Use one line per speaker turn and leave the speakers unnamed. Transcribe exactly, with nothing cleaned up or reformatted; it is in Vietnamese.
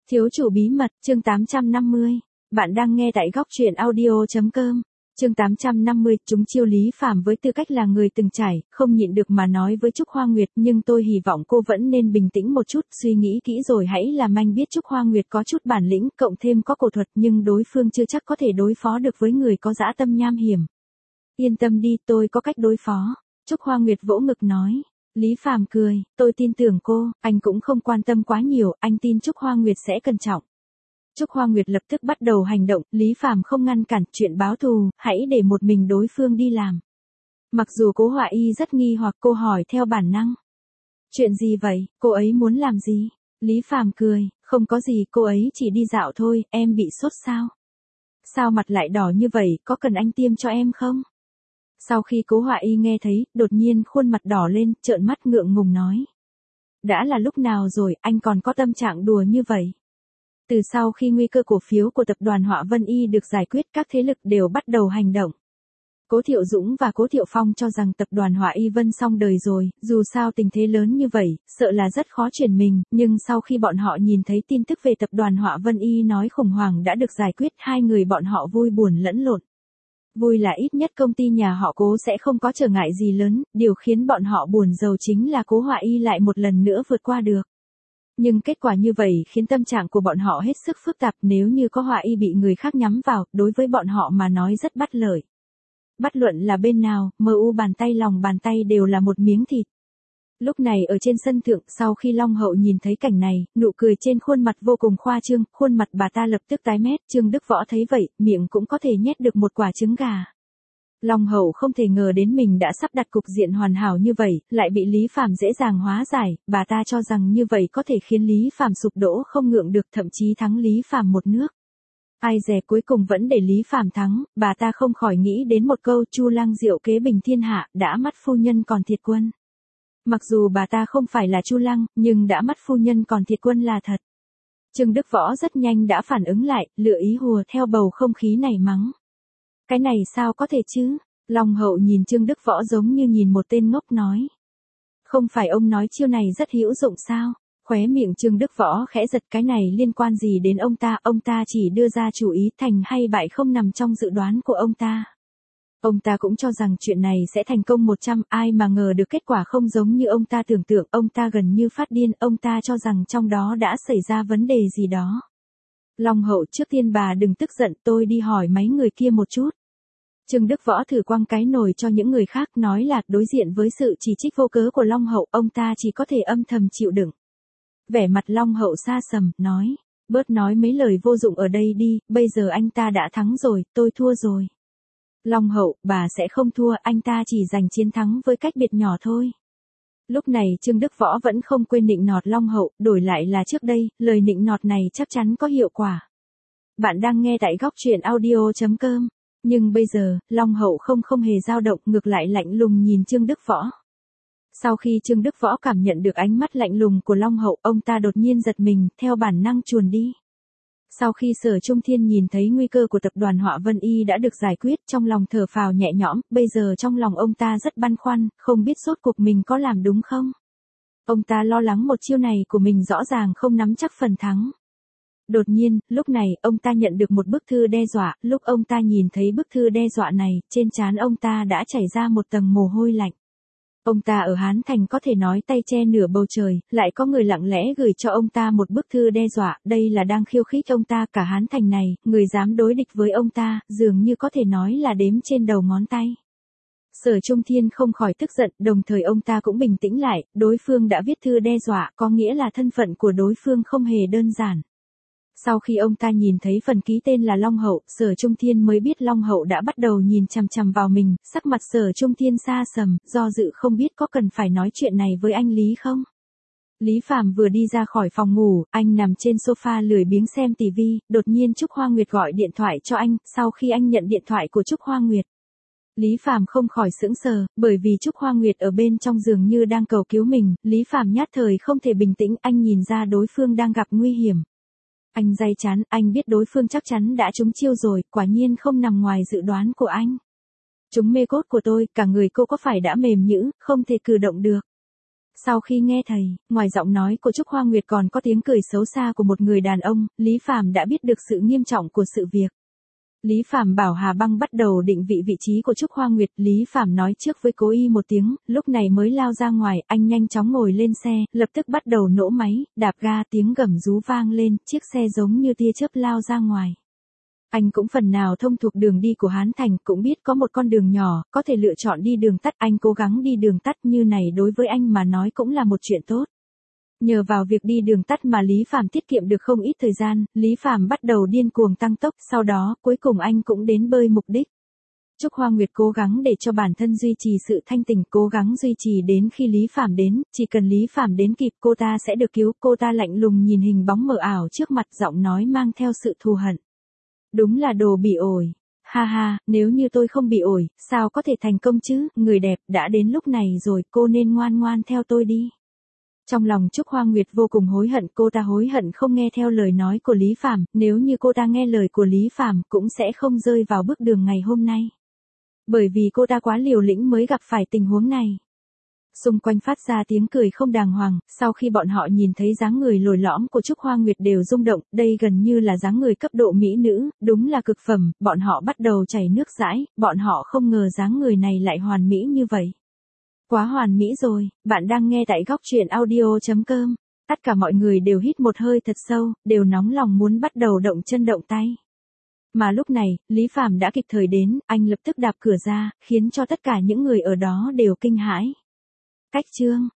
Thiếu chủ bí mật, chương tám trăm năm mươi. Bạn đang nghe tại góc truyện audio chấm com. Chương tám trăm năm mươi, chúng chiêu Lý Phàm với tư cách là người từng trải, không nhịn được mà nói với Trúc Hoa Nguyệt, nhưng tôi hy vọng cô vẫn nên bình tĩnh một chút, suy nghĩ kỹ rồi hãy làm anh biết Trúc Hoa Nguyệt có chút bản lĩnh, cộng thêm có cổ thuật, nhưng đối phương chưa chắc có thể đối phó được với người có dã tâm nham hiểm. Yên tâm đi, tôi có cách đối phó. Trúc Hoa Nguyệt vỗ ngực nói. Lý Phàm cười, tôi tin tưởng cô, anh cũng không quan tâm quá nhiều, anh tin Trúc Hoa Nguyệt sẽ cẩn trọng. Trúc Hoa Nguyệt lập tức bắt đầu hành động, Lý Phàm không ngăn cản, chuyện báo thù, hãy để một mình đối phương đi làm. Mặc dù Cố Họa Y rất nghi hoặc, cô hỏi theo bản năng. Chuyện gì vậy, cô ấy muốn làm gì? Lý Phàm cười, không có gì, cô ấy chỉ đi dạo thôi, em bị sốt sao? Sao mặt lại đỏ như vậy, có cần anh tiêm cho em không? Sau khi Cố Họa Y nghe thấy, đột nhiên khuôn mặt đỏ lên, trợn mắt ngượng ngùng nói. Đã là lúc nào rồi, anh còn có tâm trạng đùa như vậy? Từ sau khi nguy cơ cổ phiếu của tập đoàn Họa Vân Y được giải quyết, các thế lực đều bắt đầu hành động. Cố Thiệu Dũng và Cố Thiệu Phong cho rằng tập đoàn Họa Y Vân xong đời rồi, dù sao tình thế lớn như vậy, sợ là rất khó chuyển mình, nhưng sau khi bọn họ nhìn thấy tin tức về tập đoàn Họa Vân Y nói khủng hoảng đã được giải quyết, hai người bọn họ vui buồn lẫn lộn. Vui là ít nhất công ty nhà họ Cố sẽ không có trở ngại gì lớn, điều khiến bọn họ buồn rầu chính là Cố Họa Y lại một lần nữa vượt qua được. Nhưng kết quả như vậy khiến tâm trạng của bọn họ hết sức phức tạp, nếu như có Họa Y bị người khác nhắm vào, đối với bọn họ mà nói rất bất lợi. Bất luận là bên nào, em u bàn tay lòng bàn tay đều là một miếng thịt. Lúc này ở trên sân thượng, sau khi Long Hậu nhìn thấy cảnh này, nụ cười trên khuôn mặt vô cùng khoa trương, khuôn mặt bà ta lập tức tái mét, Trương Đức Võ thấy vậy, miệng cũng có thể nhét được một quả trứng gà. Long Hậu không thể ngờ đến mình đã sắp đặt cục diện hoàn hảo như vậy, lại bị Lý Phàm dễ dàng hóa giải, bà ta cho rằng như vậy có thể khiến Lý Phàm sụp đổ không ngượng được, thậm chí thắng Lý Phàm một nước. Ai dè cuối cùng vẫn để Lý Phàm thắng, bà ta không khỏi nghĩ đến một câu Chu Lang diệu kế bình thiên hạ, đã mắt phu nhân còn thiệt quân. Mặc dù bà ta không phải là Chu Lăng, nhưng đã mắt phu nhân còn thiệt quân là thật. Trương Đức Võ rất nhanh đã phản ứng lại, lựa ý hùa theo bầu không khí này mắng. Cái này sao có thể chứ? Long Hậu nhìn Trương Đức Võ giống như nhìn một tên ngốc nói. Không phải ông nói chiêu này rất hữu dụng sao? Khóe miệng Trương Đức Võ khẽ giật, cái này liên quan gì đến ông ta, ông ta chỉ đưa ra chủ ý, thành hay bại không nằm trong dự đoán của ông ta. Ông ta cũng cho rằng chuyện này sẽ thành công một trăm, ai mà ngờ được kết quả không giống như ông ta tưởng tượng, ông ta gần như phát điên, ông ta cho rằng trong đó đã xảy ra vấn đề gì đó. Long Hậu, trước tiên bà đừng tức giận, tôi đi hỏi mấy người kia một chút. Trương Đức Võ thử quăng cái nồi cho những người khác, nói là đối diện với sự chỉ trích vô cớ của Long Hậu, ông ta chỉ có thể âm thầm chịu đựng. Vẻ mặt Long Hậu xa sầm, nói, bớt nói mấy lời vô dụng ở đây đi, bây giờ anh ta đã thắng rồi, tôi thua rồi. Long Hậu, bà sẽ không thua, anh ta chỉ giành chiến thắng với cách biệt nhỏ thôi. Lúc này Trương Đức Võ vẫn không quên nịnh nọt Long Hậu, đổi lại là trước đây, lời nịnh nọt này chắc chắn có hiệu quả. Bạn đang nghe tại góc truyện audio chấm com. Nhưng bây giờ, Long Hậu không không hề dao động, ngược lại lạnh lùng nhìn Trương Đức Võ. Sau khi Trương Đức Võ cảm nhận được ánh mắt lạnh lùng của Long Hậu, ông ta đột nhiên giật mình, theo bản năng chuồn đi. Sau khi Sở Trung Thiên nhìn thấy nguy cơ của tập đoàn Họa Vân Y đã được giải quyết, trong lòng thở phào nhẹ nhõm, bây giờ trong lòng ông ta rất băn khoăn, không biết rốt cuộc mình có làm đúng không. Ông ta lo lắng một chiêu này của mình rõ ràng không nắm chắc phần thắng. Đột nhiên, lúc này, ông ta nhận được một bức thư đe dọa, lúc ông ta nhìn thấy bức thư đe dọa này, trên trán ông ta đã chảy ra một tầng mồ hôi lạnh. Ông ta ở Hán Thành có thể nói tay che nửa bầu trời, lại có người lặng lẽ gửi cho ông ta một bức thư đe dọa, đây là đang khiêu khích ông ta, cả Hán Thành này, người dám đối địch với ông ta, dường như có thể nói là đếm trên đầu ngón tay. Sở Trung Thiên không khỏi tức giận, đồng thời ông ta cũng bình tĩnh lại, đối phương đã viết thư đe dọa, có nghĩa là thân phận của đối phương không hề đơn giản. Sau khi ông ta nhìn thấy phần ký tên là Long Hậu, Sở Trung Thiên mới biết Long Hậu đã bắt đầu nhìn chằm chằm vào mình, sắc mặt Sở Trung Thiên xa sầm, do dự không biết có cần phải nói chuyện này với anh Lý không. Lý Phàm vừa đi ra khỏi phòng ngủ, anh nằm trên sofa lười biếng xem tivi, đột nhiên Trúc Hoa Nguyệt gọi điện thoại cho anh, sau khi anh nhận điện thoại của Trúc Hoa Nguyệt. Lý Phàm không khỏi sững sờ, bởi vì Trúc Hoa Nguyệt ở bên trong giường như đang cầu cứu mình, Lý Phàm nhất thời không thể bình tĩnh, anh nhìn ra đối phương đang gặp nguy hiểm. Anh day chán, anh biết đối phương chắc chắn đã trúng chiêu rồi, quả nhiên không nằm ngoài dự đoán của anh. Chúng mê cốt của tôi, cả người cô có phải đã mềm nhũn, không thể cử động được. Sau khi nghe thầy, ngoài giọng nói của Trúc Hoa Nguyệt còn có tiếng cười xấu xa của một người đàn ông, Lý Phàm đã biết được sự nghiêm trọng của sự việc. Lý Phàm bảo Hà Băng bắt đầu định vị vị trí của Trúc Hoa Nguyệt, Lý Phàm nói trước với cô y một tiếng, lúc này mới lao ra ngoài, anh nhanh chóng ngồi lên xe, lập tức bắt đầu nổ máy, đạp ga, tiếng gầm rú vang lên, chiếc xe giống như tia chớp lao ra ngoài. Anh cũng phần nào thông thuộc đường đi của Hán Thành, cũng biết có một con đường nhỏ, có thể lựa chọn đi đường tắt, anh cố gắng đi đường tắt như này đối với anh mà nói cũng là một chuyện tốt. Nhờ vào việc đi đường tắt mà Lý Phàm tiết kiệm được không ít thời gian, Lý Phàm bắt đầu điên cuồng tăng tốc, sau đó, cuối cùng anh cũng đến bơi mục đích. Trúc Hoa Nguyệt cố gắng để cho bản thân duy trì sự thanh tỉnh, cố gắng duy trì đến khi Lý Phàm đến, chỉ cần Lý Phàm đến kịp cô ta sẽ được cứu, cô ta lạnh lùng nhìn hình bóng mờ ảo trước mặt, giọng nói mang theo sự thù hận. Đúng là đồ bị ổi. Ha ha, nếu như tôi không bị ổi, sao có thể thành công chứ, người đẹp, đã đến lúc này rồi, cô nên ngoan ngoan theo tôi đi. Trong lòng Trúc Hoa Nguyệt vô cùng hối hận, cô ta hối hận không nghe theo lời nói của Lý Phàm, nếu như cô ta nghe lời của Lý Phàm cũng sẽ không rơi vào bước đường ngày hôm nay. Bởi vì cô ta quá liều lĩnh mới gặp phải tình huống này. Xung quanh phát ra tiếng cười không đàng hoàng, sau khi bọn họ nhìn thấy dáng người lồi lõm của Trúc Hoa Nguyệt đều rung động, đây gần như là dáng người cấp độ mỹ nữ, đúng là cực phẩm, bọn họ bắt đầu chảy nước dãi, bọn họ không ngờ dáng người này lại hoàn mỹ như vậy. Quá hoàn mỹ rồi, bạn đang nghe tại góc truyện audio chấm com. Tất cả mọi người đều hít một hơi thật sâu, đều nóng lòng muốn bắt đầu động chân động tay. Mà lúc này, Lý Phàm đã kịp thời đến, anh lập tức đạp cửa ra, khiến cho tất cả những người ở đó đều kinh hãi. Cách chương